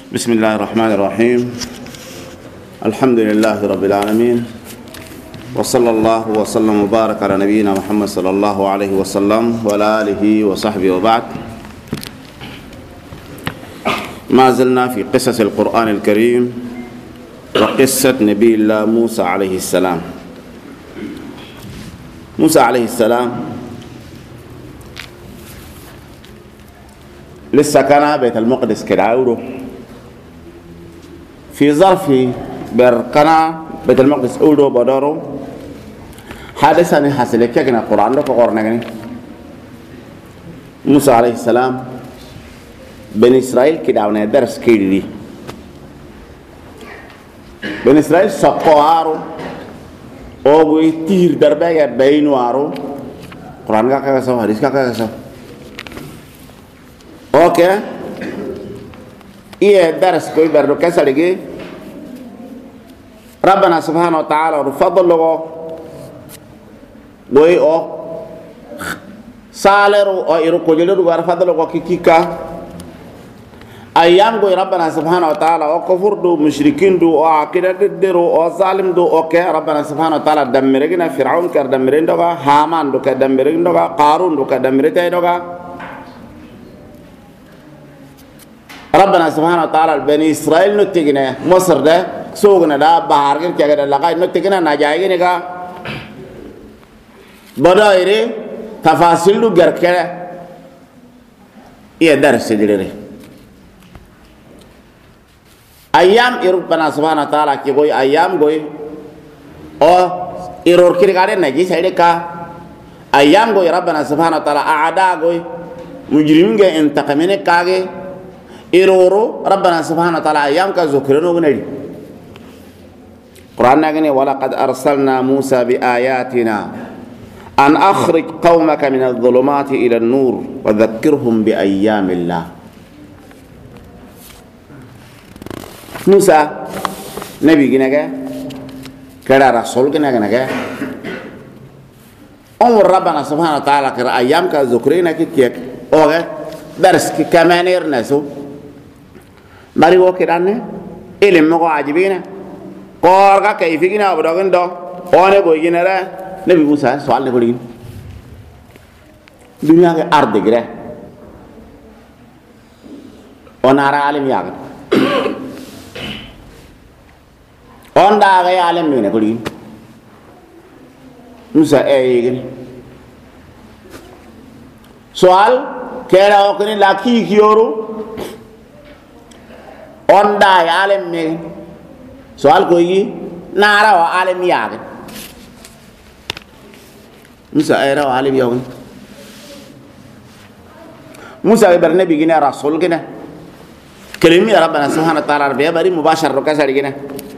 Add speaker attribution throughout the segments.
Speaker 1: بسم الله الرحمن الرحيم. الحمد لله رب العالمين، وصلى الله وسلم وبارك على نبينا محمد صلى الله عليه وسلم وعلى آله وصحبه وبعد. ما زلنا في قصص القرآن الكريم وقصة نبي الله موسى عليه السلام. موسى عليه السلام لسه كان بيت المقدس كداورو في ظرف بركنا بيت المقدس أولو بدارو حادثة حصل كنا القرآن ده قرآن موسى عليه السلام بني إسرائيل كداونا درس كيدي بني إسرائيل سقوارو أو يطير دربة بينوارو قرآن كذا سو حديث كذا سو اوكي ايه درس كوي بردو كسرجي ربنا سبحانه وتعالى رفضل له بوي او سالرو او يرو كوجلو رفضل له كيكا ايام كوي ربنا سبحانه وتعالى او كفر دو مشركين دو او عقيده دو او ظالم دو اوكي ربنا سبحانه وتعالى دمرنا فرعون كدمرين دوغا هامان دو كدمرين دوغا قارون دو كدمرتي دوغا ربنا سبحانه وتعالى بني إسرائيل نتجنا مصر ده سوقنا ده بحارين كذا لقاي نتجنا نجايين كا بدأ يري تفاصيل لو غير كذا يدرس يدري أيام ربنا سبحانه وتعالى كي کوئی أيام کوئی أو إيرور كي كارين نجي سيد كا أيام کوئی ربنا سبحانه وتعالى أعداء کوئی مجرمين کے انتقامين كاغي إيرورو ربنا سبحانه وتعالى أيام كذكرنا ونري قرآن نقول ولقد أرسلنا موسى بآياتنا أن أخرج قومك من الظلمات إلى النور وذكرهم بأيام الله. موسى نبي جناك كذا رسول جناك أمر ربنا سبحانه وتعالى كذا أيام كذكرنا كيك أوه درس كمان يرنسو bari wo kidanne ilim mo ajibina korga kayfigina abdogen do one go ginara nabi musa sawal ne golin dunya ke arde gre onara alim yaga onda ga alim ne golin musa egin sawal kera o kini laki kiyoro onda alim me soal ko yi nara wa alim yaga musa era wa alim yaga musa ber nabi gina rasul gina kelimi rabbana subhanahu wa ta'ala be bari mubashar ro kasari gina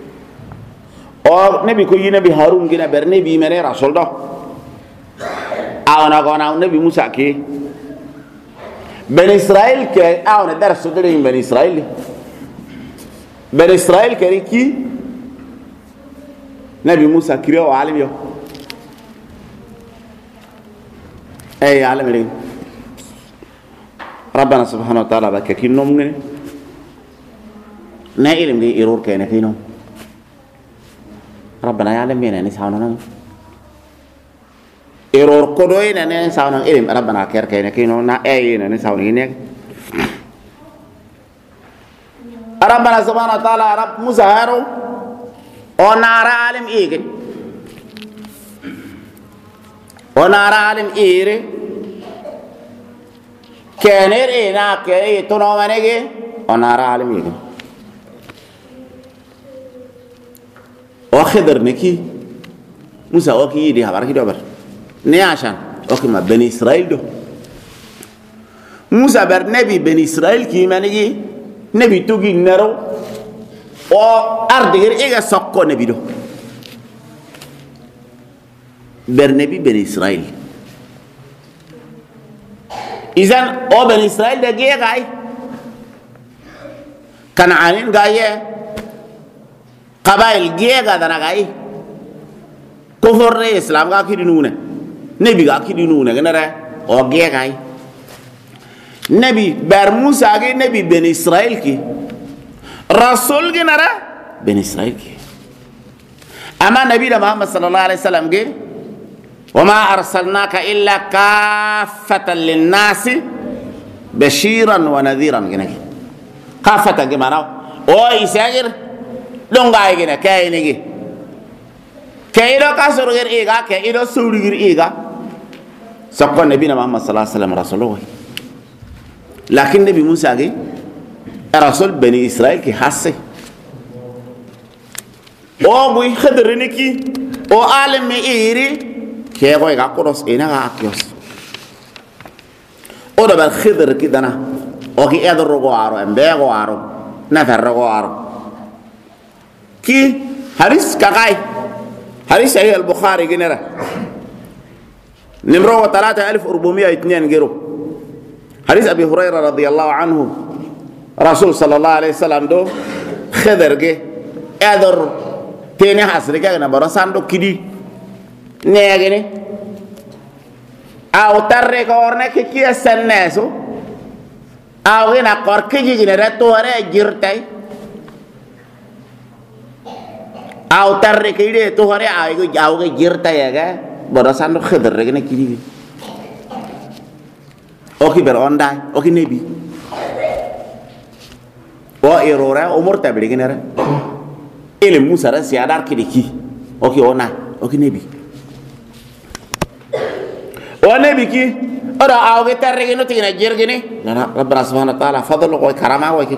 Speaker 1: o nabi ko yi nabi harun gina ber nabi mere rasul do awna gona nabi musa ke ben israel ke awna darsu de ben israel بني إسرائيل كريكي نبي موسى كريو وعالم يو أي عالم لين ربنا سبحانه وتعالى بكاكين نوم نائلم دي إيرور كينا كينو ربنا يعلم بينا نسعونا نوم إيرور كدوين نسعونا إلم ربنا كير كينا كينو نا أينا نسعونا هناك ربنا سبحانه وتعالى رب موسى هارو ونارا عالم إيجن ونارا عالم إيري كنير إينا كي تنومنيجي ونارا عالم إيجن وخضر نكي موسى وكي يدي هبار كي دوبر نياشان وكي ما بني إسرائيل دو موسى بر نبي بني إسرائيل كي منيجي نبي توجي نرو أو أردير إيجا سكوا نبي دو برنبي بني إسرائيل إذن أو بني إسرائيل ده جيه غاي كنعانين غاية قبائل جيه غادنا غاي كفر الإسلام غا كيدنونه نبي غا كيدنونه كنره أو جيه غاي نبي بر موسى اگه نبی بن اسرائیل کی rasul gi nara ben israil ki ama nabi da muhammad sallallahu alaihi wasallam ge wama arsalnaka illa kaffatan linnasi bashiran wa nadhiran gina kaffatan ge mana o isagir donga gina kay ni gi kay do ka surgir iga kay do surgir iga sakko nabi muhammad sallallahu alaihi wasallam rasulullah lakin nabi musa ge rasul bani israil ki hasse o buy khadrini ki o alim iri ke go ga koros ina ga akios o da bal khidr ki dana o ki edro go aro embe go aro na ferro go aro ki haris kakai haris sahih al-bukhari ginera nimro 3402 gero haris abi hurairah radhiyallahu anhu rasul sallallahu alaihi wasallam do khidr ge edor tene hasri ka na baro sando kidi negene aw tarre ko orne ke ki senneso aw ina kor kiji gine retore jirtay aw tarre ke ide to hore ay go jaw ge jirtay ga baro sando khidr ge ne kidi o ki ber onda o ki nebi o erora umur tabli gine re ele musa ra siadar kidiki o ki ona o ki nebi o nebi ki ora awge tarre ge no tigina jergene na rabbana subhanahu wa ta'ala fadlu ko karama ko ki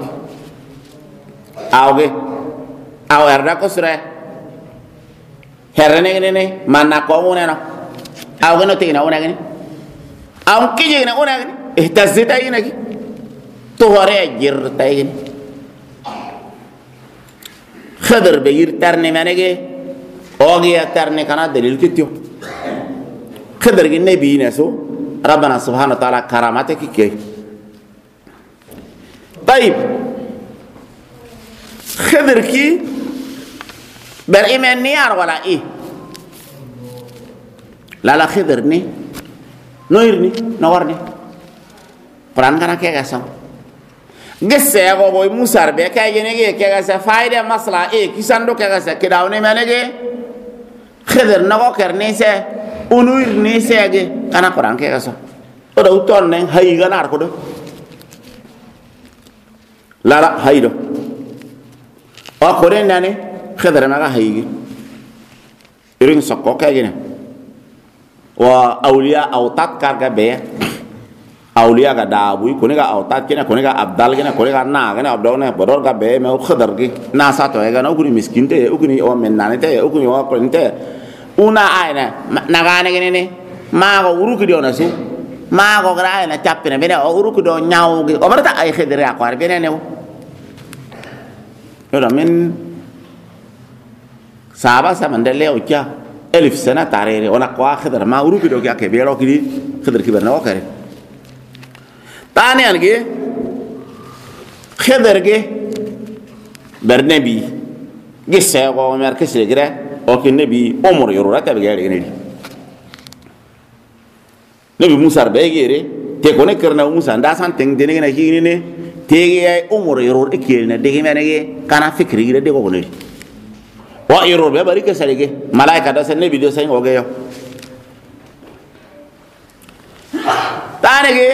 Speaker 1: awge aw erda ko sura herene ne manna ko ngone no awge no tigina ona gene aw ki je ne ona gene ihtazita ina ki to hore jirta gene خضر بير ترني منيجي أوجي ترني كنا دليل كتيو خضر جنة بينسو ربنا سبحانه وتعالى كرامته كي طيب خضر كي بريمن نيار ولا إيه لا خضر ني نويرني نورني قرآن كنا كي قسم gesse go boy musar be kay gene ge ke ga sa faide masla e kisando ke ga sa kidawne menege kheder nago kerne se unuir ni se ge kana quran ke ga so o do ton ne hay ga nar ko do la haydo o ko den nane kheder naga haygi irin sokko kay gene wa awliya aw takkar ga be awliya ga dabu kuni ga awtat kene kuni ga abdal kene kuni ga na kene abdal ne bodor ga be me khadar gi na sa to ga no kuni miskin te o kuni o men nane te o kuni o ko te una aina na ga ne ne ma go uru ki do na su ma go gra na chapne be ne o uru ki do nyaaw gi o barata ay khidri akwar be ne ne o da men sahaba sa mandele o kya elif sana tarere ona ko khidr ma uru ki do ga ke be ro ki khidr ki berna o kare tani ange khidr ge bernabi gisse go mer kesse gre o ke nabi umur yorura ta be gere ne nabi musa be gere te ko ne kerna musa nda san teng de ne hini ne te ge umur yorur ekel ne de me ne kana fikri gre de ko ne wa yorur be bari kesse ge malaika da san nabi do san o ge yo tani ge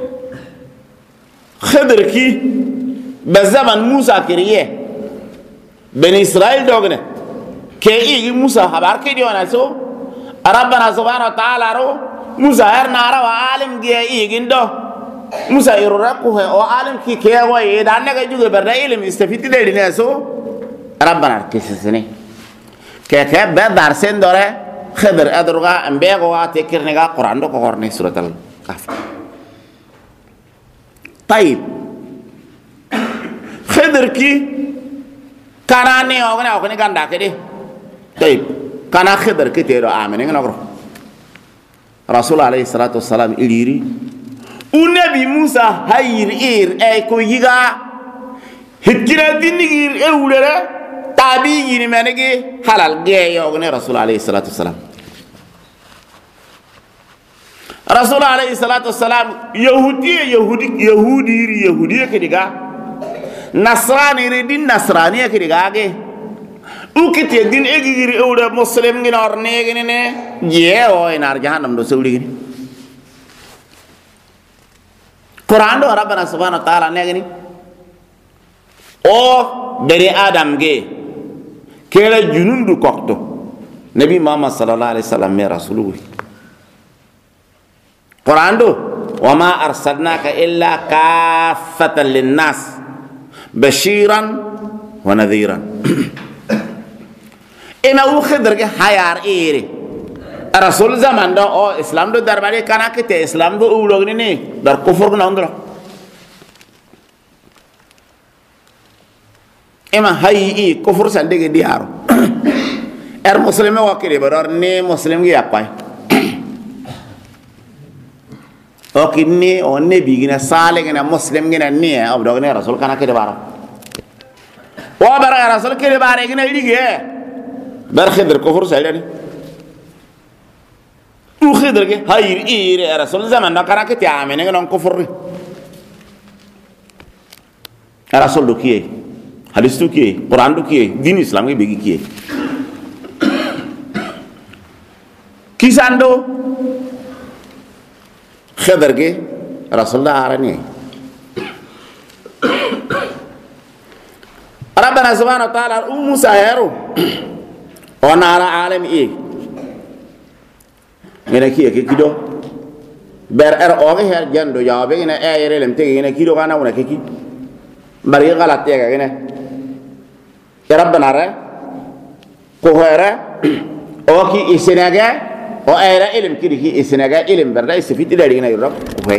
Speaker 1: خضر کی بزمن موسی کریه بنی اسرائیل دوگنه که ایگی موسی خبر کی دیوانه سو ربنا سبحانه وتعالى رو موسی هر نارا و عالم گیه ایگین دو موسی ایرو رکو ہے او عالم کی که وی دانه که جوگه برده علم استفیدی دیدینه سو ربنا کسی سنه که به درسین داره خضر ادروگا انبیگوها تکرنگا قرآن دو قرآن سورة الكهف طيب خضر کی کانانی اوگنه گندا کدی طيب کانا خضر کی تیرو آمنه نگرو رسول عليه الصلاة والسلام إليري ونبي موسى هير أي كويجا هكذا دينير أولره تابعين منك حلال جاي اوگنه رسول عليه الصلاة والسلام رسول عليه الصلاة والسلام يهودي كديغا nasrani re din nasrani ya kirigage ukite din egigiri ewda muslim ngin orne gine ne je o inar jahannam do sewli gine Quran do rabbana subhanahu wa ta'ala ne gine o dari adam ge kela junundu kokto nabi muhammad sallallahu alaihi wasallam me rasuluhu Quran do wama arsalnaka illa kaffatan linnas bashiran wa nadhiran ina u khidr ge hayar ere rasul zaman do o islam do darbare kana kete islam do ulogni ni dar kufur na ndro ema hayi kufur sande ge diaro muslime wakire barar ne muslim ge apai o kinni o ne bigina sale gena muslim gena ne abdo ne rasul kana kede bara wa bara rasul kede bara gena dige bar khidr kufur sale u khidr ge hayir ire rasul zaman na kana kete amene gena kufur rasul do kiye hadis do kiye quran do kiye din islam ge bigi kiye kisando khidr ge rasulullah arani rabbana subhanahu wa ta'ala musa yaro onara alam e ngene kiye ke kido ber o ge her jando jawabe ngene yere lem te ngene kido kana wona ke ki bari galat ya ngene ya rabbana ra ko hera o ki isenaga o era ilm kidi ki isnaga ilm berda isfiti dari ngina yurab okay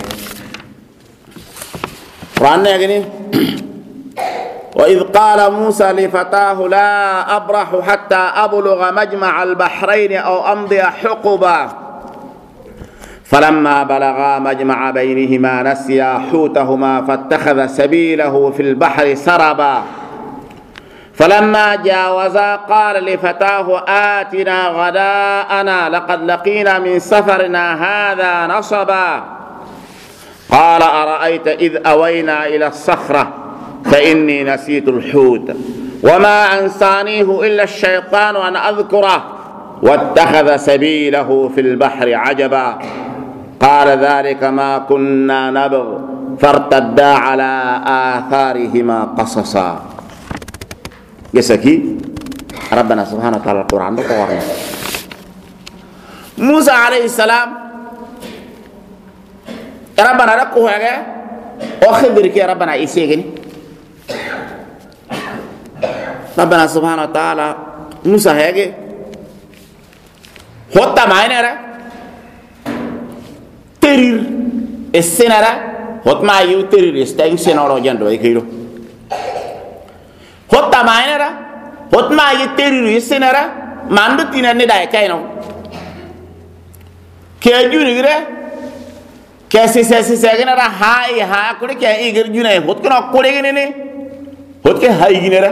Speaker 1: Quran ya gini wa idh qala Musa li fatahu la abrahu hatta ablugha majma' al-bahrayn aw amdi huquba فلما بلغا مجمع بينهما نسيا حوتهما فاتخذ سبيله في البحر سربا فلما جاوزا قال لفتاه آتنا غداءنا لقد لقينا من سفرنا هذا نصبا قال أرأيت إذ أوينا إلى الصخرة فإني نسيت الحوت وما أنسانيه إلا الشيطان أن أذكره واتخذ سبيله في البحر عجبا قال ذلك ما كنا نبغ فارتدا على آثارهما قصصا يسكي ربنا سبحانه وتعالى القرآن بقوارنا موسى عليه السلام ربنا رقوه يا أخبرك يا ربنا إيسيغني ربنا سبحانه وتعالى موسى هيك hotta mainera terir essenara hotma yu terir steng senoro jando e kiro hotta mainera hotma yu terir essenara mandu tinane dai kaino ke junigre ke se genera hai ha kure ke igir junai hot kono kore genene hot ke hai ginera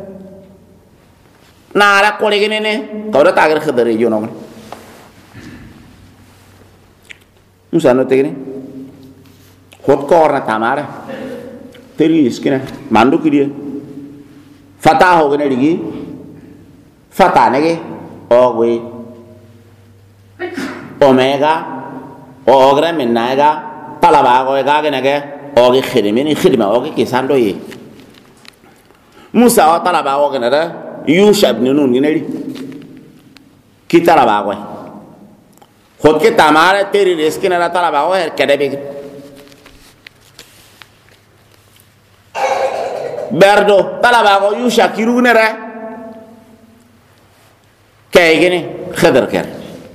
Speaker 1: nara kore genene kawra tagar khadare jono Musa no tegene hot korna tamara teri iskina mandu kidia fata ho gene digi fata nege ogwe omega ogra menaga palaba go ga gene ge ogi khidimini khidima ogi kisando yi Musa o talaba go gene da Yusha ibn Nun gene di kitalaba go خود के तमारे तेरी रिस्क न रहता लबाओ है कैडे भी बैरदो तलाबाओ यूशा किरू न रहा क्या है कि नहीं खदर क्या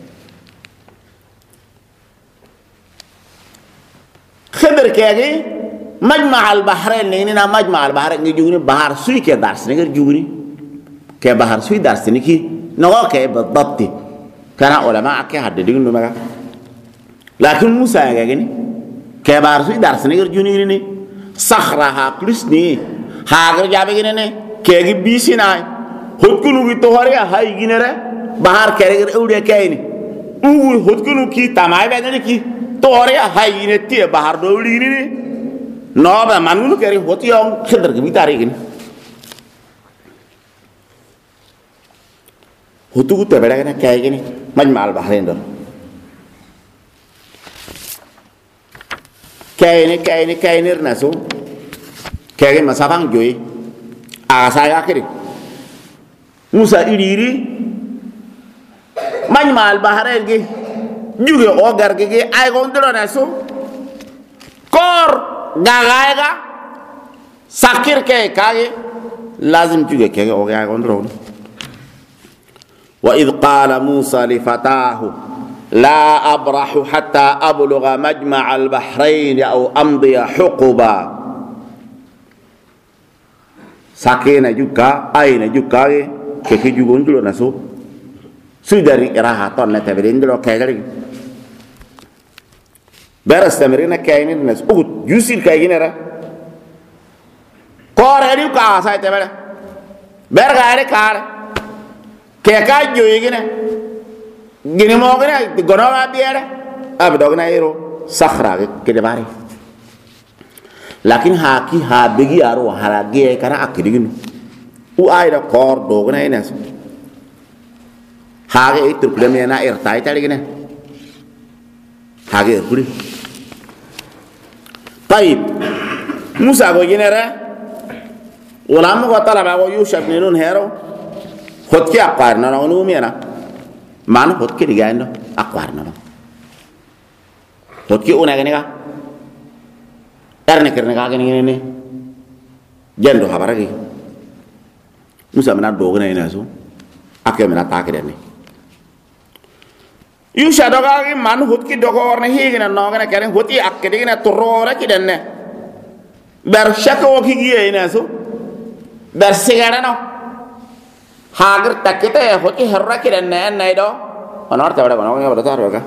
Speaker 1: खदर क्या है मजमा अल बहरे नहीं ना मजमा अल बहरे नहीं जुगनी बाहर सुई क्या दार्शनिक कर जुगनी क्या बाहर सुई दार्शनिक ही नवा क्या बत्ती karena ulama akeh hadde dignu maka lakin Musa ya gini ke bar su dar sene ger juni ni sakhra ha plus ni ha ger jabe gini ne ke gi bisina hotkunu gi to hore ha gini re bahar kere ger eude kayni ugu hotkunu ki tamay be ki to hore ha gini ti bahar do uli ni no ba manunu keri hoti yong khidr gi bitari gini hutu te beda gana kay gini majma al bahrain do kay ni nasu kay masafang joy asa ya kiri musa iriri majma al bahrain gi juge o gar gi ay gondro nasu kor gagaiga sakir ke kage lazim juga ke o ga gondro wa id qala musa li fatahu la abrahu hatta ablugha majma' al bahrain aw amdi huquba sakena juga aina juga ke jugo ndlo naso sudari iraha ton na tabirindlo ke gari beras tamirina kainin nas ugut yusil kaygine ra kore di ka sa te bere berga are kar ke ka joyigine gine mo gine gono ga biere ab dogna iro sakhra ke de bare lakin haki ha bigi aro hala ge kara akidigin u ayda kor dogna ines hage itu problème na irtai taligine hage kuri طيب موسى قال جنرا ولما قال طلب أبو يوسف بن نون هيرو خد كي أقارنا نونومي أنا ما أنا خد كي رجعنا أقارنا خد كي أنا كنيكا أرني كرنيكا كنيكا جندو خبرك موسى منا دوغنا يناسو أكيد منا تاكيدني Yusha doga gi man hut ki dogo orne higina nogana karen huti akkedi gina turora ki denne ber shako ki giye ina so ber sigara no hagar takite huti herra ki denne nay do onor tawada gono ngi bada roga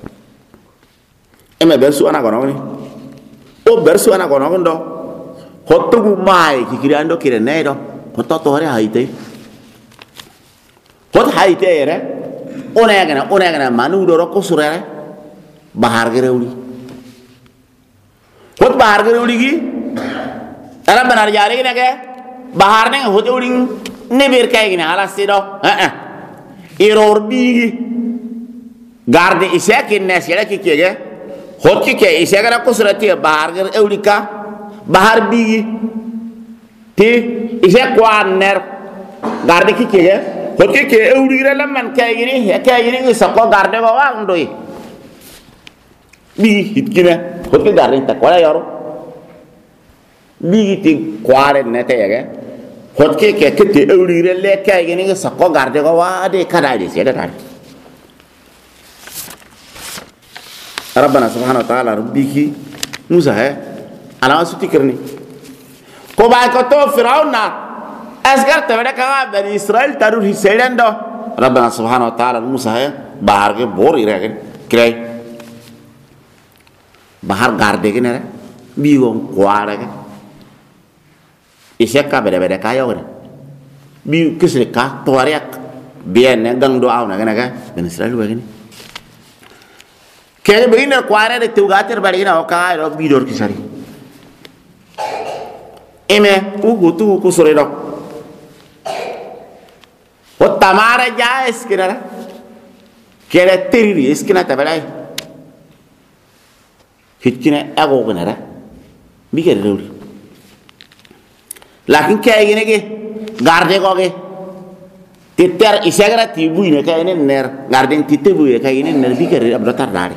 Speaker 1: eme ber su ana gono ni o ber su ana gono ndo hottu gu mai ki kirando ki denne do hotto tore haite hot haite ere onegana manu doro ko surere bahar gereuli hot bahar gereuli gi ara banar jare gi nage bahar ne hot uling ne ber kay gi ala sido error bi gi garde isakin ne sele ki kege hot ki ke isagara ko surati bahar gereuli ka bahar bi gi ti isa kwaner garde ki kege hoke ke ewrire lamman kayini sako garde ko wa ndoi bi hitkina hoke garde ta kwala yaro bi ti kware nete yage hoke ke te ewrire le kayini sako garde ko wa de kada de seda tar rabbana subhanahu wa ta'ala rabbiki musa hai ala suti kirni ko ba ko to firauna asgar tawada ka bani israel tarur hisedando rabbana subhanahu wa ta'ala musa hai bahar ke bor iregen kray bahar garde ke nere biwon kwara ke isekka beda beda kayo ke bi kisre ka toariak bien gang do awna ke naga bani israel wa gini kene begini kwara de tugater bari na o ka ro bidor kisari eme ugutu kusore do Tamara ya es que nada que era terrible es que nada verdad hitkina ago que nada mi que reuri lakin que hay que garde ko ke titer isagra tibu ne ka ene ner garden titebu ne ka ene ner bi que abdotar dare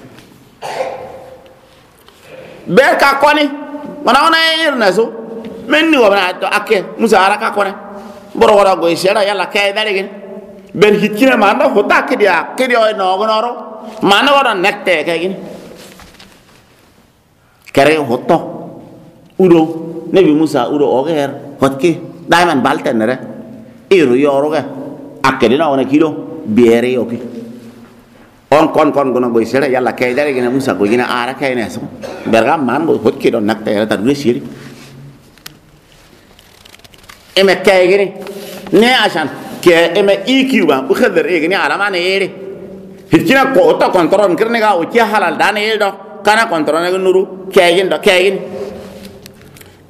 Speaker 1: ber ka koni mana irna so menni wo na to akke musa ara ka koni boro wara go isera yalla kay dare gen ben hitkina manda hota kedia o no gonoro mana wara nekte kay gen kare hoto udo nabi musa udo oger hotki daiman balten re iru yoro ga akedi na ona kilo biere yoki on kon gono go isera yalla kay dare gen musa go gina ara kay ne so berga man go hotki do nekte ta du siri eme kay gini ne asan ke eme ikiwa u khader e gini ala mane yere hitkina ko to kontrol kirne ga o ki halal dane yedo kana kontrol ne nuru kay gin do kay gin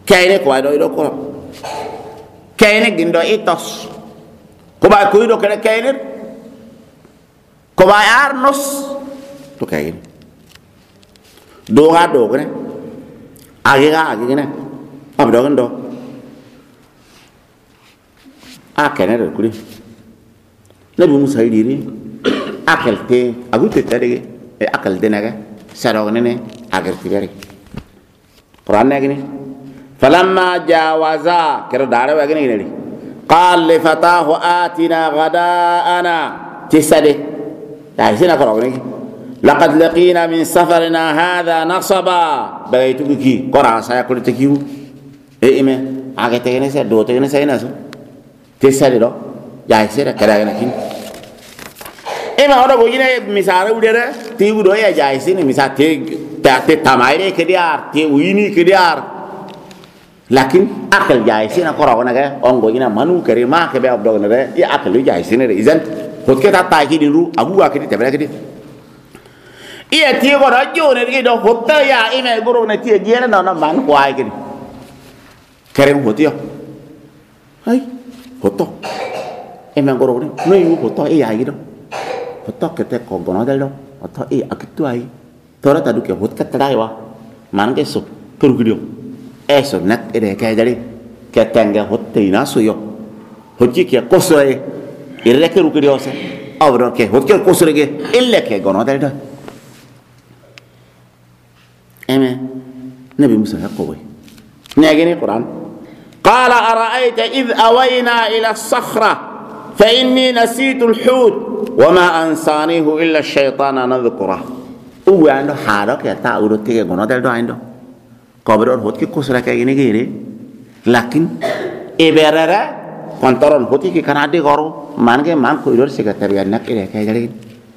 Speaker 1: kayne ko do ido ko kayne gindo itos ko ba ko ido kene kayne ko ba arnos to kayne do ga do kene agi ne ab do gando a kene do kuri nabi musa yiri akelte agute tadege e akal denaga sarogene ne agerti bari Quran ne gini falamma jawaza kero dare wa gini ni qal li fatahu atina ghadaana tisade dai sina ko gini laqad laqina min safarina hadha nasaba baytu ki qora saya ko tekiu e ime agete gene se do te gene se ina so tisade do jai sira kada gene kin ema odo go yine misara udere ti udo ya jai sini misate te tamaire kediar te wini kediar lakin akal jai sini ko rawana ga ongo ina manu kare ma ke be abdo ne ya akal jai sini re izan hokke ta ta ki diru abu wa kedi tebra kedi iya ti go rajo ne ki do hotta ya ime guru ne ti gene no na man ko ai kedi kare hotiyo hai hoto eme guru ne no yu hoto e ai do hoto kete ko gono dal do hoto e akitu ai tora tadu ke hot ka tadai wa man ke so kuru gidio eso nak ede ka dari ke tanga hotte ina so yo hoji ke kosoe irre ke rugidio se avro ke hot ke kosore ke ille ke gono dal do eme nabi musa yaqowi nagini quran qala ara'aita id awayna ila as-sakhra فإني نسيت الحوت وما أنسانيه إلا الشيطان أن أذكره هو عنده حالك يا تا أورو تيجي غنا دلدو عنده قبر الهوت كي كسر كأي نجيري لكن إبرة كنترون هوتي كي كان عندي غارو مان كويلور سكتري أنك إيه كأي جالين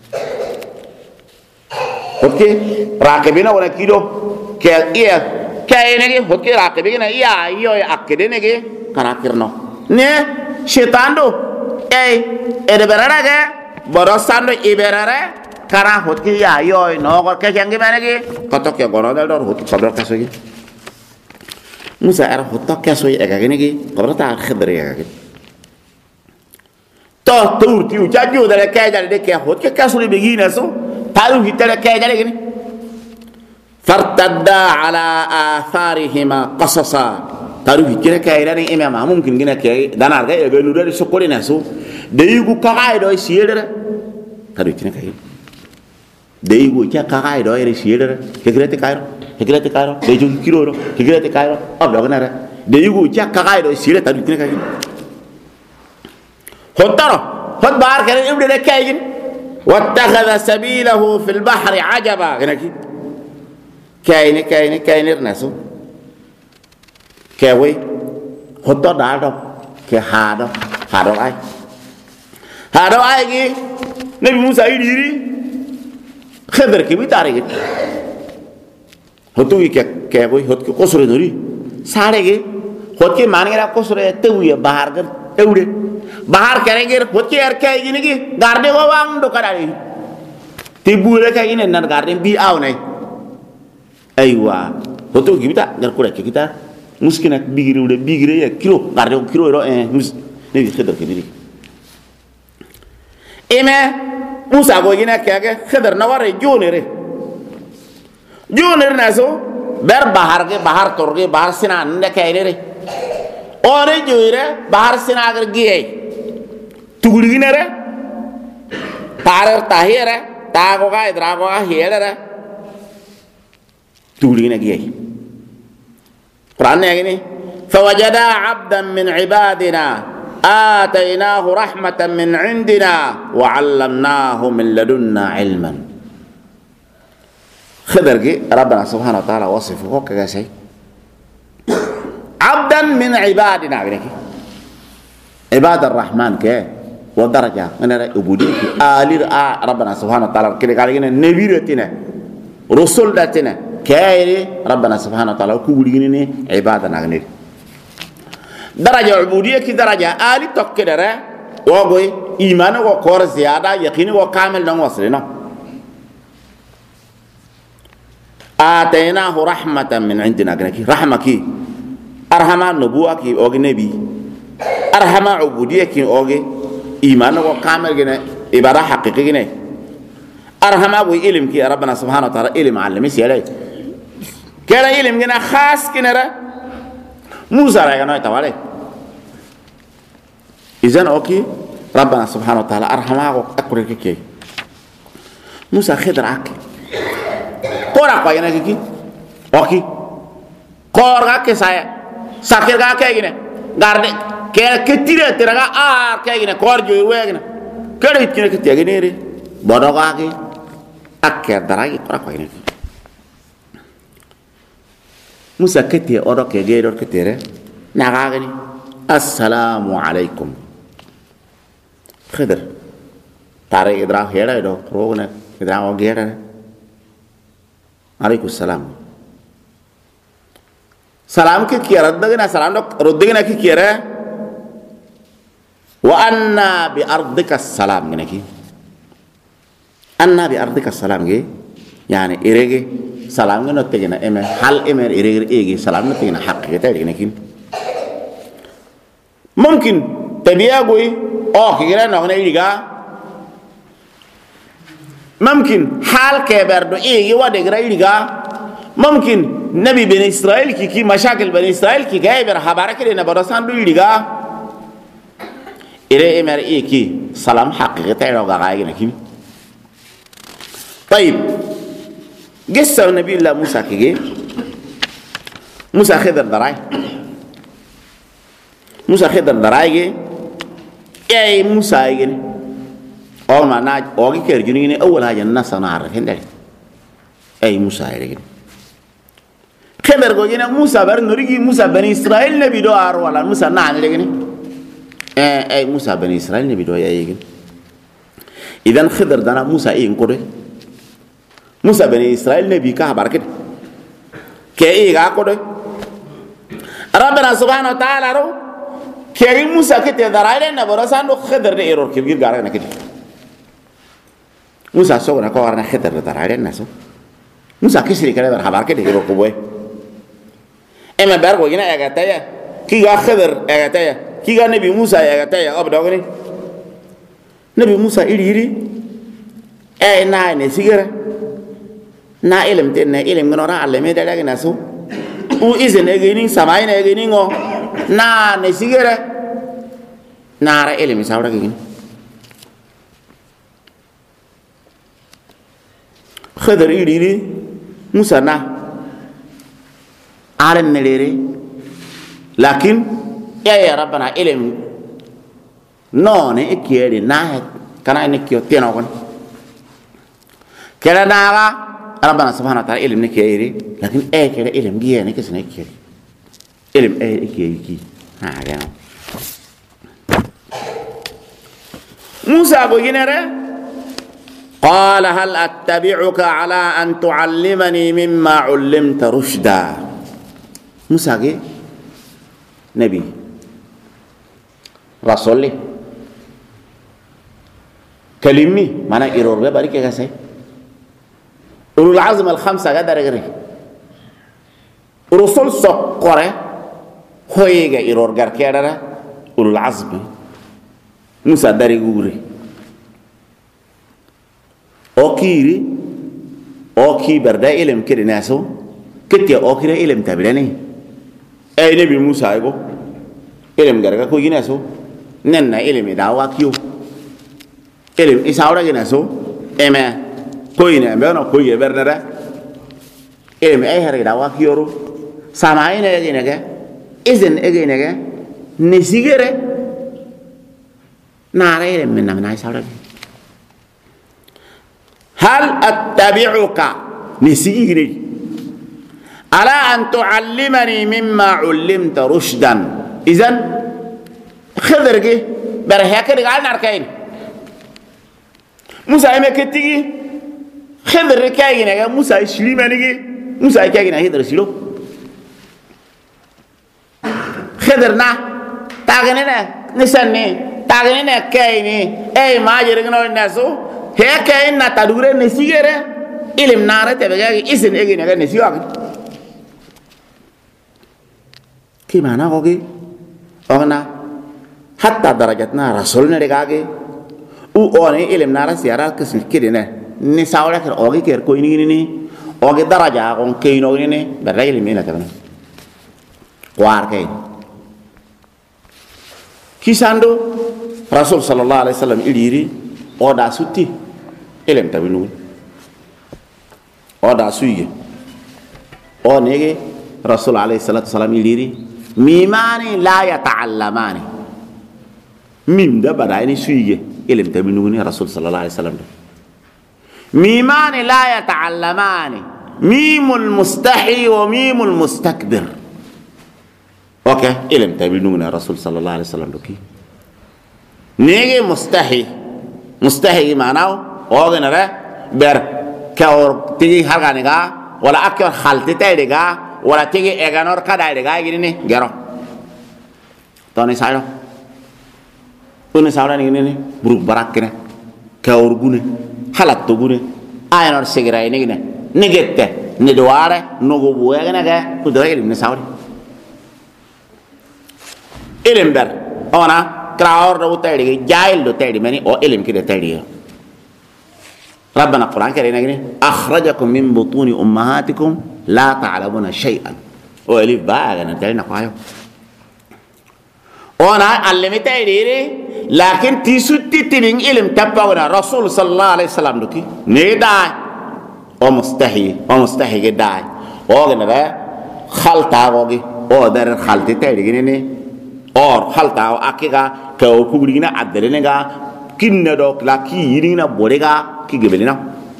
Speaker 1: هوتي راكبينا ولا كيلو كأي نجي هوتي راكبينا إياه أكيد نجي كراكيرنا نه شيطان دو berara ke borosando iberara kara hotki ya yo no ko ke jangi bane ki kotok ya gono dal dor hot kodor kaso ki musa era hotok kaso ya ga ki ko ta khidri ya ki to tur ti u jaju dal ke dal de ke hot ke kaso li begina so talu hitere ke dal ki fartadda ala atharihima qasasa taru hikire kay dani imam mumkin gina kay danar ga e ganu dari sokori nasu deyugo kaay do siedere taru hikire kay deyugo cha kaay do ere siedere hikirete kayro deju kiroro hikirete kayro abdo ganara deyugo cha kaay do siedere taru hikire kay hotaro hot bar kare ibde de kay gin wattakhadha sabilahu fil bahri ajaba gina ki kayne nasu kewe hoto dado ke hado ai gi nabi musa idiri khader ke bitare gi hoto gi kewe hot ko kosore dori sare gi hot ke mangira kosore tewye bahar gar eude bahar kerengir hot ke er kay gi ni gi garde go wang do kadari tibure kay inen nan garde bi aw nay aywa hoto gi bita gar ko rek kita muskina bigire ya kilo garde kilo ro mus ne bi khidr kidiri ime musa go gina kage khidr na ware jonere naso ber bahar torge bahar sina nda kaynere ore joire bahar sina agar giye tuguri ginere parar tahiere tago ga idrago ga hiere tuguri gina giye قرآن يعني فوجدا عبدا من عبادنا آتيناه رحمة من عندنا وعلمناه من لدنا علما خضر ربنا سبحانه وتعالى وصفه كذا عبدا من عبادنا عباد الرحمن كه ودرجة من العبودية ربنا سبحانه وتعالى كده قال نبيرتنا رسولتنا كايري ربنا سبحانه وتعالى كوغليني عبادنا غني درجه عبوديه كي درجه الي توكدره وغوي ايمان وكور زياده يقين وكامل دون وصلنا آتيناه رحمة من عندنا غني رحمة كي arhama nubuwa ki ogi nabi arhama ubudiyya ki ogi iman ko kamel gene ibara haqiqi gene arhama bu ilim ki rabbana subhanahu wa ta'ala ilim alimi siyalay kera ilim gene khas kinera musa ra gano tawale izan oki rabbana subhanahu wa ta'ala arhama ko akure ki musa khidra ak kora ko yana ki oki korga ke saya sakir ga ke gine garde kera ketire teraga ar ke gine korjo wegina kera itkine ke tegene re bodo ga ki akker daragi kora ko gine musa kete odo ke geedor ketere na ga gani assalamu alaikum khidr tare idra hera do rogna idra o gera alaikum salam salam ke kira dagna salam do roddigna ki kira wa anna bi ardika salam ginaki anna bi ardika salam ge yani irege salam ngeno tegena eme hal emer irege ege salam no tegena haqiqata ginaki mumkin tabiya goy o kira no ne diga mumkin hal ke berdo ege wade gra diga mumkin nabi ben israel ki mashakil ben israel ki gayber habara kede na barasan du diga ire emer ki salam haqiqata ro ga gayna ki طيب قصة نبي الله موسى كي موسى خضر دراي موسى خضر دراي اي موسى يجي اول ما ناج اوغي كيرجوني اول حاجه الناس نعرف هندل اي موسى يجي خضر غوجينا موسى بر نوريجي موسى بني اسرائيل نبي دو ار ولا موسى نان يجي اي موسى بني اسرائيل نبي دو يجي اذا خضر دنا موسى اي نقول موسى بني إسرائيل نبي كهبار كده كأي غاكودة ربنا سبحانه وتعالى رو كأي موسى كده درايلة نبرسان رو خدر ده إيرور كبير غارنا كده موسى سوى نكوارنا خدر ده درايلة ناسو موسى كسر كده برخبار كده إيرور كبوه إما بارغو جينا أغتايا كي غا خدر أغتايا كي غا نبي موسى أغتايا أبداغني نبي موسى إيري أي ناي نسيجرة na ilm te na ilm ngono ra alle me daga na so u izen egini samay na egini ngo na ne sigere na ra ilm sawra gini khadar idiri musa na aren ne lere lakin ya rabbana ilm no ne ekiyede na kana ne kiyo teno kon kala na ربنا سبحانه وتعالى علم نكيري لكن ايه كده علم جيه نكس نكيري علم ايه كي ها يعني موسى بوجينره قال هل اتبعك على ان تعلمني مما علمت رشدا موسى جي نبي رسولي كلمي معنى ايرور بارك يا سي أولو العزم الخمسة قدر غري رسول سقرة هويجا إيرور غار كيرا أولو العزم موسى داري غوري أوكي بردا إلم كده ناسو كتيا أوكي إلم تابلاني أي نبي موسى يبو إلم غارغا كوي ناسو ننا إلم داوا كيو إلم إساورا ناسو إما koyne mbeno koye bernere em ay hare da wa kiyoro samaine eginege izen eginege ne sigere nare minna min ay sawra hal attabi'uka ne sigere ala an tuallimani mimma ullimta rushdan idan khadrge bar hakari gal narkain musa eme ketigi خضر كاينه يا موسى شليمانيغي موسى كاينه هيدر شلو خضرنا تاغنينا نساني تاغنينا كايني اي ما جيرغنو الناسو هي كاينه تدوره نسيغره علم ناره تبغي اسن اغينه نسيو ki mana ko ki ogna hatta darajatna rasulna de gage u one ilim nara siara kesil kidine ni sawla ker ogi ker ko ni ogi daraja on keino ni berra ilim ina tabana war kay kisando rasul sallallahu alaihi wasallam iliri oda sutti ilim tabinu oda suige o nege rasul alaihi salatu wasallam iliri mimani la yata'allamani mim da bada ini suige ilim tabinu ni rasul sallallahu alaihi wasallam mimani la yata'allamani mimul mustahi wa mimul mustakbir okay ilim tabinu ni rasul sallallahu alaihi wasallam doki nege mustahi manao ogena re ber kawr tigi harganiga wala akyor khalti taydiga wala tigi eganor kadaydiga gini gero toni sayro toni sayro ni buruk barakne kawr gune halat to gune ayanor sigira ni gine nigette ni doare nogo buegena ga to do ni sayro ilim ber ona krawor do taydi jail do taydi mani o ilim kide taydi ربنا القرآن كريم أخرجكم من بطون أمهاتكم لا تعلمون شيئا وألف باء أنا تلنا قايو وأنا علمت أيدي لكن تيسوتي تبين علم تبعنا رسول صلى الله عليه وسلم دوكي نيداي ومستحي جداي وأنا ده خلطة وجي وأدر خلطة تيجي جنني أور خلطة وأكيدا كوكولينا أدرينيغا كنا دوك لا كي يرينا بوريغا ki gebelina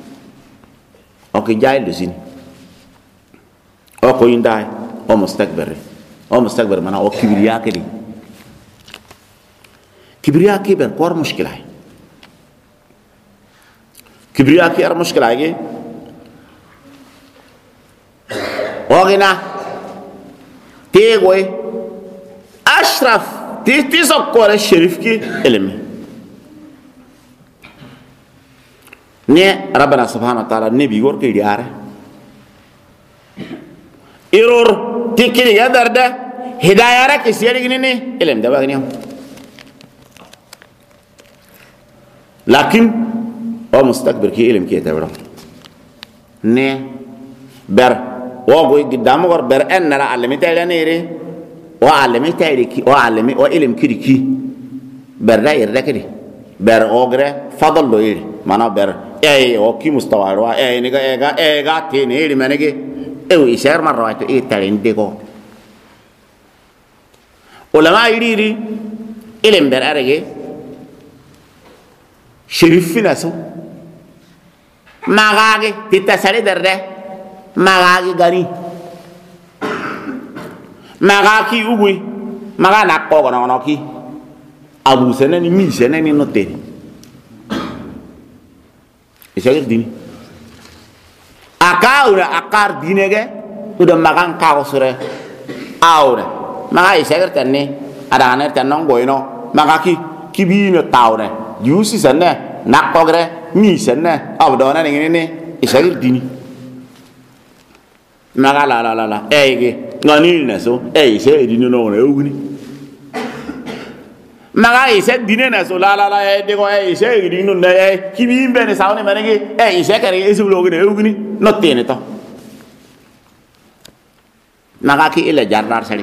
Speaker 1: o ki jaay de sin o ko inday o mustakbir mana o kibriya ke di kibriya ke ber kor mushkila hai kibriya ki ar mushkila hai o gina te goy ashraf ti sokko sharif ki ilmi ne rabbana subhanahu wa ta'ala nabi gor ke diare error tikiri ya darda hidayah ra ke seri gini ne ilm da bagni lakin o mustakbir ki ilm ki tabra ne ber o goy gidam gor ber en na alimi tayda ne re o alimi tayri ki o alimi o ilm ki ber da irda kidi ber ogre fadl lo iri mana ber o ki mustawa niga ega te ne menege isher marra to talinde ko ulama iri ilm ber arege sherif finaso magage titasare derde magage gani magaki ugui magana ko gono ki abu senani mi senani noteri isagir dini akar dine ge udah makan kau sore aure maka isagir tani ada aner tanong goino maka ki bi no taure yusi sanne nakogre mi sanne abdona ni isagir dini maka la ge ngani neso ise dini no ne ugni maga ise dine na so la de ko ise dinu na kibi mbene sawne manegi ise kare ise logo ne ugni no tene to maga ki ila jarrar sari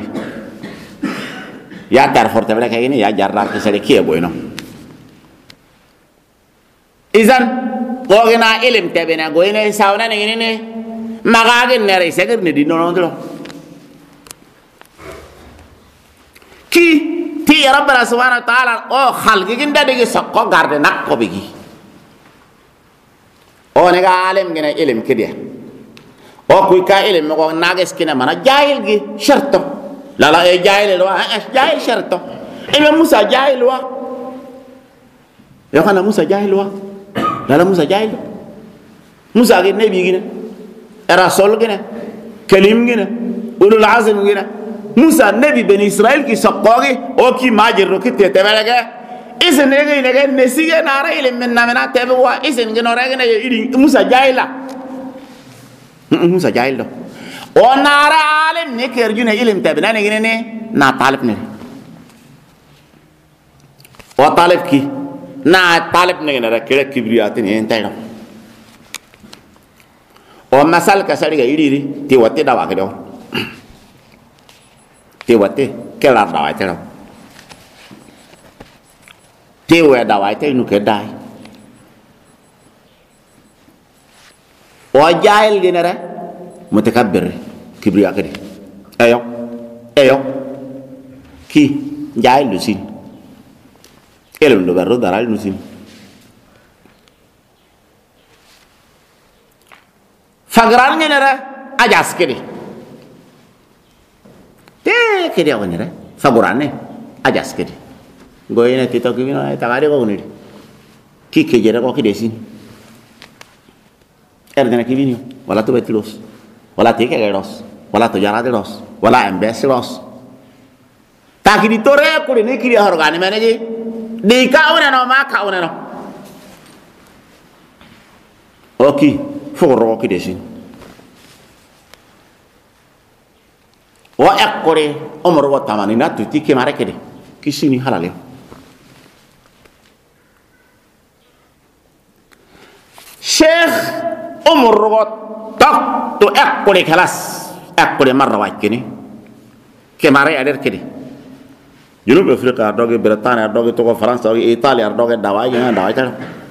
Speaker 1: ya dar forte bela kayini ya jarrar ki sari ki boyno izan ko gina ilim tebena goine sawna ne ne maga ge ne ise ne dinu no do ki ti rabbana subhanahu wa ta'ala o khalqi ginda de sakko garde nakko bigi o ne ga alim gina ilim kidia o kuy ka ilim ko nages kina mana jahil gi sharto la jahil lo jahil sharto musa jahil wa yo kana musa jahil wa la musa jahil musa ge nabi gina rasul gina kalim gina ulul azm gina musa nabi ben israel ki saqqogi o ki majir ro kitte tebelege isen nege nesige nara ile menna mena tebe wa isen gino rege ne iri musa jahila musa jahil do ونار عالم نكر جنا علم تبنا نجني نا طالب نري وطالب كي نا طالب نجنا ركيل كبرياتين ينتهي ومثال كسرك يديري تيوتي دوا كده تيوتي كلا دوا تلو تيوه دوا تلو كداي وجاهل جنرا متكبر كبرياء كده ايو كي جاهل لسين إلهم لبرو دارال لسين فقران جنرا أجاس كده كده جنرا فقران أجاس كده goyene tito kibino tagare ko nidi ki kejere ko kidesin erdena kibino wala to betlos wala tike geros wala to jara de los wala embesiros takidi tore ko ni kiri horgani meneji di ka una no ma ka una no oki foro ko kidesin wa akore omro wa tamani na tuti ke mare kede kisini halale Sheikh umur rogot tak tu ekor kelas ekor marra wajkini kemare ader kini Junub Afrika doge Britania doge toko France doge Italia doge dawai tar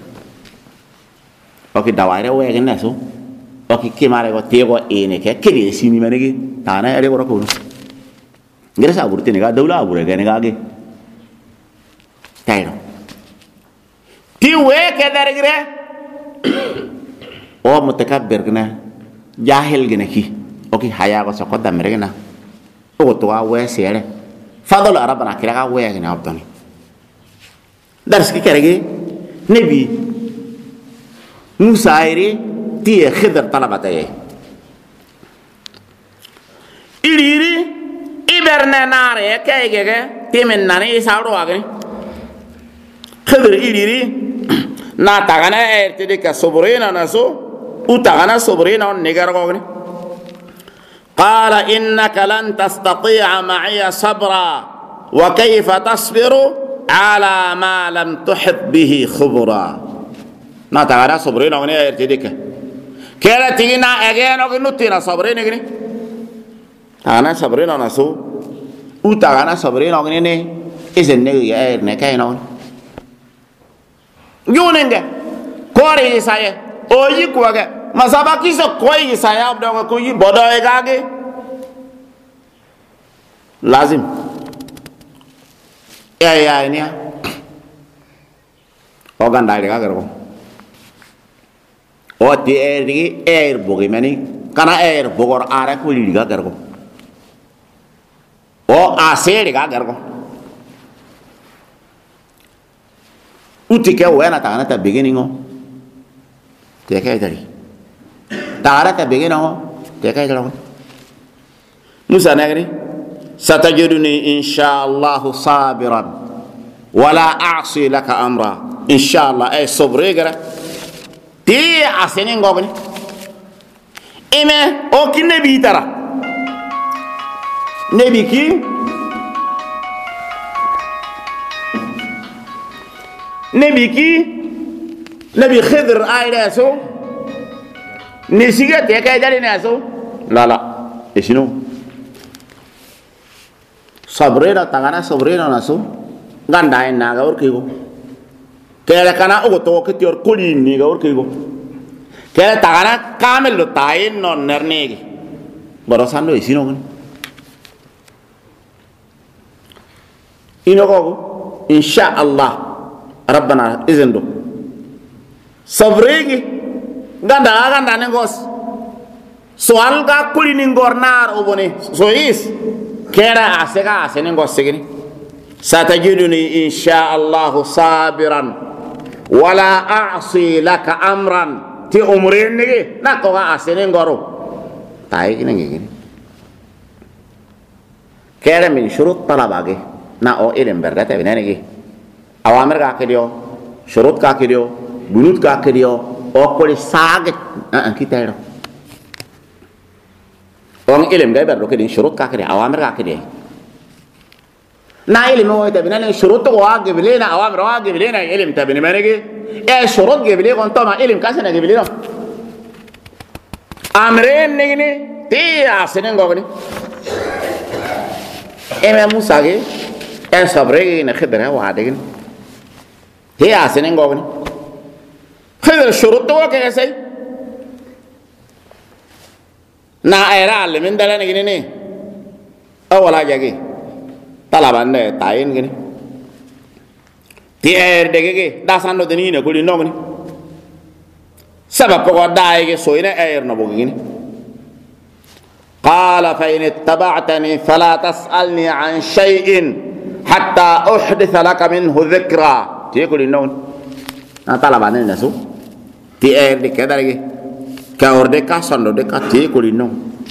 Speaker 1: oki dawai rewe gene so oki kemare go tego ene ke kiri sini menegi tana ade go ko ngere sa burti ne ga dawla abure gene ga ge tayro ti we ke dargre o mutakabbir gna jahil gna ki oki haya ko sokko damre gna o to wa we sere fadal arabana kira ga we gna abdani dars ki kerege nabi musa iri ti khidr talabata ye iriri iberne nare kayege timen nani isauro agni khidr iriri na tagana ertede ka sobrina naso utagana sobrina on negarogni qala innaka lan tastati'a ma'iya sabra wa kayfa tasbiru ala ma lam tuhit bihi khubra na tagana sobrina on ertede ka kera tigina ageno gnutina sobrina gni ana sobrina naso utagana sobrina on ne izenne ya erne kayno Yunenge kore saya oyi kuaga masaba kiso koi saya abdo ko yi bodo egage lazim ya ini ya ogan dai ga garo o ti air bogi mani kana air bogor ara ko li ga garo o asere ga garo Utike wena tagana ta beginning o teke dari tagana ta beginning o teke dari Musa nagri satajiduni insyaallah sabiran wala a'si laka amra insyaallah ay sobre gara ti aseni ngogni ime o kinne bitara nebi ki Nabi Khidr ayda so nisiga te kay dali na so la esino sabrena tagana sabrena na so ganda en na ga urkigo kele kana ugo to ketior kuli ni ga urkigo kele tagana kamel lo tayin non nernegi borosando esino gani ino go insha Allah rabbana izendo sabregi ganda nengos soal ga kulini ngornar obone so is kera asega asenengos segini satajiduni insha Allah sabiran wala a'si laka amran ti umrin nigi nako ga asenengoro tai kini kera min syurut talabage na o ilm berkata binanigi awamir ka kedio syurut ka kedio bunut ka kedio o ko li saget kita ero on ilim ga berdo kedin shurut ka kede awamir ka kede na ilim o tabina ne shurut ko wa geblena awamir wa geblena ilim tabina manege e shurut geble kon to ma ilim ka sana geble no amren ne ti asene ngogni eme musa ge e sabre ne khidra wa degin ti asene ngogni khidra shurut ko ke sai na era le min dala ne gini ne awala jagi talaban ne tayin gini ti er de ge da sando de ni ne kuli no gini sabab ko dai ge so ina er no bo gini qala fa in ittaba'tani fala tas'alni an shay'in hatta uhditha laka minhu dhikra ti kuli no na talaban ne su ti er de ke dara ge ka orde ka sando de ka te ko lino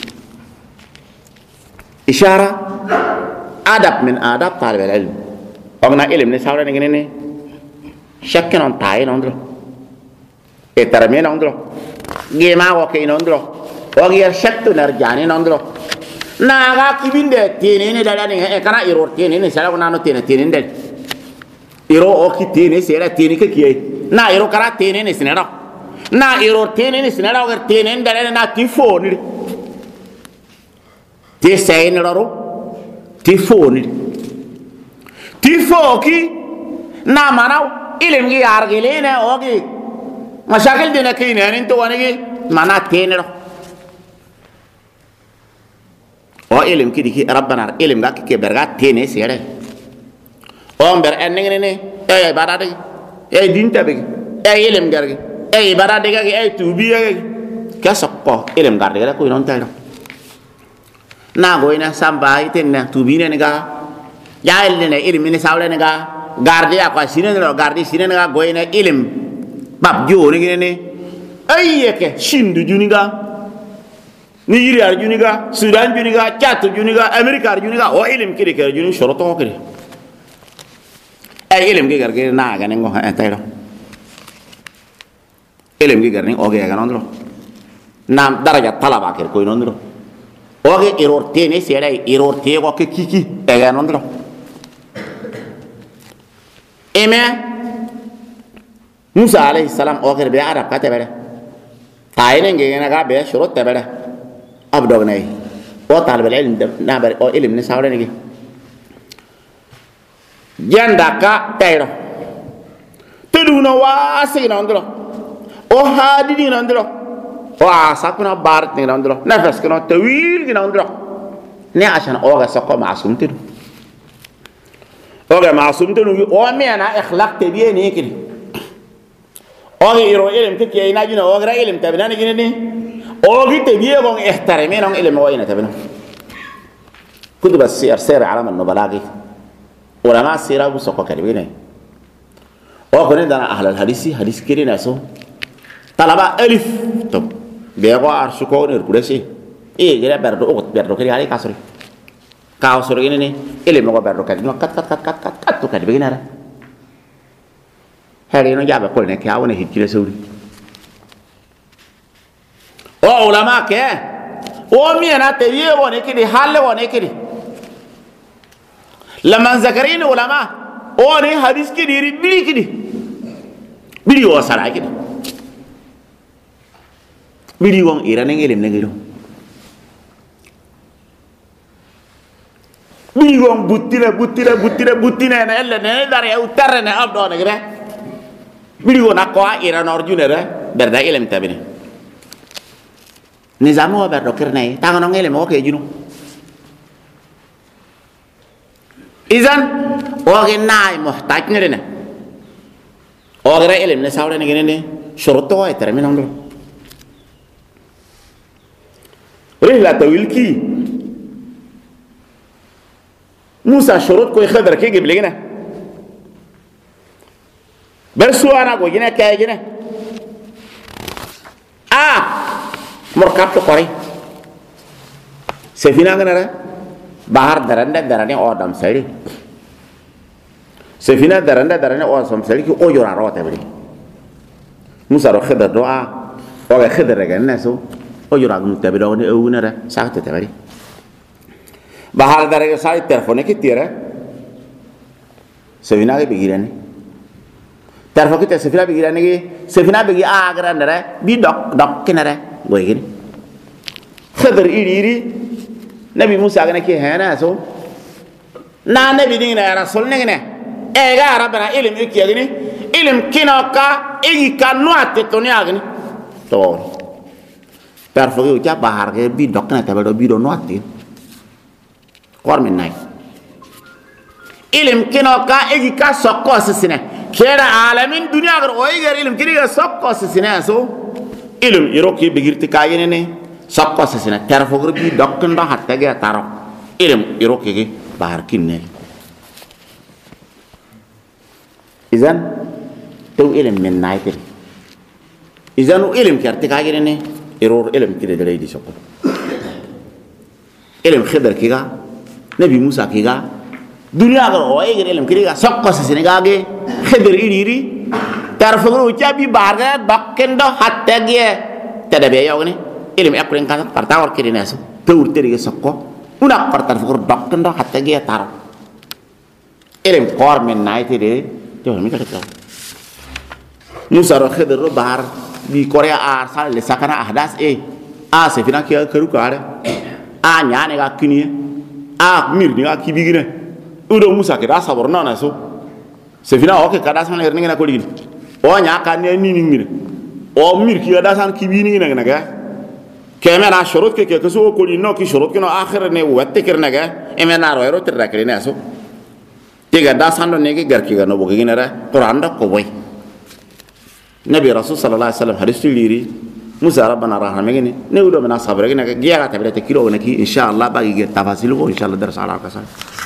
Speaker 1: ishara adab min adab talib al-ilm ogna ilm ni sawra ni ne shakkan on tay non dro e tarame non dro gema ko ke non dro o gi shaktu narjani non dro na ga kibinde tene ne dala ni e kana iror tene ne sala na no tene ndel iro o ki tene sera tene ke kiye na iro kara tene ne sinera na iro tene ni sinara o tene ndale na tifoni ti sei ne loro tifoni tifoki na mana ilim gi argile ne ogi mashakil dina kine ni to wani mana tene ro o ilim ki diki rabbana ilim ga ki berga tene sere o ber enne ne e barade e dinta be e ilim gargi e barade ga e tubiya ka sokko ilim garde ga ko non tayro na go ina samba iten tubine ne ga ya ne ilim ne sawle ne ga garde ya ko sine ne garde sine ne ga go ina ilim bab jo ne ne ayeke shindu juniga Nigeria juniga Sudan juniga Chad juniga America juniga o ilim kiri kiri juni shoroto kiri ay ilim ge garge na ga ne ngo tayro ilim gi garni oge ga nondro nam daraja talaba ker ko nondro oge irorte ne sere irorte ko ke kiki e ga nondro eme Musa alayhi salam oge be arab ka tebere tayne nge na ga be shurut tebere abdog nay o talib ilm na bar o ilm ni sawre ni janda ka tayro tuduna wasi nondro o hadini nandro o asakuna barat ni nandro nafas kana tawil ni nandro ne ashan oga sako masum tin oga masum tin o me ana ikhlaq tabiye ni kini oga iro ilm kike ina jina oga ilm tabina ni gini oga tabiye gon ihtarami non ilm wa ina tabina كتب السير سير علم النبلاغي ولما سير ابو سكو كريبين وكون عندنا اهل الحديث حديث كيري ناسو talaba alif to be ko arsu ko ne kuresi e gere berdo kiri hari kasuri kasuri ini ne ele mo berdo kadi no kat to kadi begina ra hari no jabe ko ne ka wona hikire sawri o ulama ke o mi na te ye wona kidi halle wona kidi lamman zakarin ulama o ne hadis kidi bili o sara kidi bidi wong ira ne ngelim ne ngiro bidi wong buttina ne elle ne dare utarre ne abdo ne gre bidi wona ko ira norjune re berda ilm tabine nizamu berdo kirne tangono ngelim o ke junu izan o ge nay muhtaj ne ne o gre ilm ne sawre ne gene ne shuruto ay termine ndo رحلة تويلكي موسى شروط كوي خضر كي جيب لنا برسو أنا كوي جنا كاي جنا مركب تقري سفينة كنا بحر درندة أودم سري سفينة درندة أودم سري كي أوجر عروة تبري موسى رو خضر دعاء أو خضر رجعنا سو o yura gum tabe do ne o ne sa ta tabari bahal dare sa telefone ki tira sevina ke bigirani telefone ki te sevina bigirani ki sevina bigi agra ndare bi dok kinare boy gini khadr iri nabi musa gana ki hana so na nabi dingna rasul ne e ga rabbana ilim ikiyagini ilim kinoka igi kanuate to nyagini to perfo ja bahar ke bi dok na tabado bi do noati kor min nay ilim kinoka igi ka sokko sisine kera alamin dunya gar o igar ilim kiriga sokko sisine so ilim iroki bigirti kayene ne sokko sisine perfo bi dok ndo hatta ga taro ilim iroki gi bahar kinne izan تو إلم من نايتر إذا نو إلم كارتك عاجرني إرور إلم كده دلائي دي سقط إلم خضر كيغا نبي موسى كيغا دنيا غير هو إيجر إلم كيغا سقط سينغاجي خضر إيري تعرفوا وجابي بارد بكندو حتى جيه تدبي ياوني إلم أقرن كذا pertawar كده ناسو تور تري سقط ونا pertawar بكندو حتى جيه تارو إلم كور من نايتر جوه ميكا Musa khidr bahar di Korea asal le sakana ahdas se fina kia keru kare nyane ga kini mir ni ga kibigine udo Musa ke rasa borna na so se fina oke kada san erne na kolin o nya ka ne ni ngire o mir ki da san kibini ni na ga kemena shurut ke so kolin no ki shurut ke no akhir ne watte kirna ga emena ro ro tirra kirina so tiga da san no ne ge gar ki ga no bo gine ra Quran da ko boy Nabi Rasul sallallahu alaihi wasallam hadis liri Musa rabbana rahmegini ne udo mena sabragina giya ta bele te kilo ne ki inshallah bagi ge tafasilu ko inshallah dar sala ka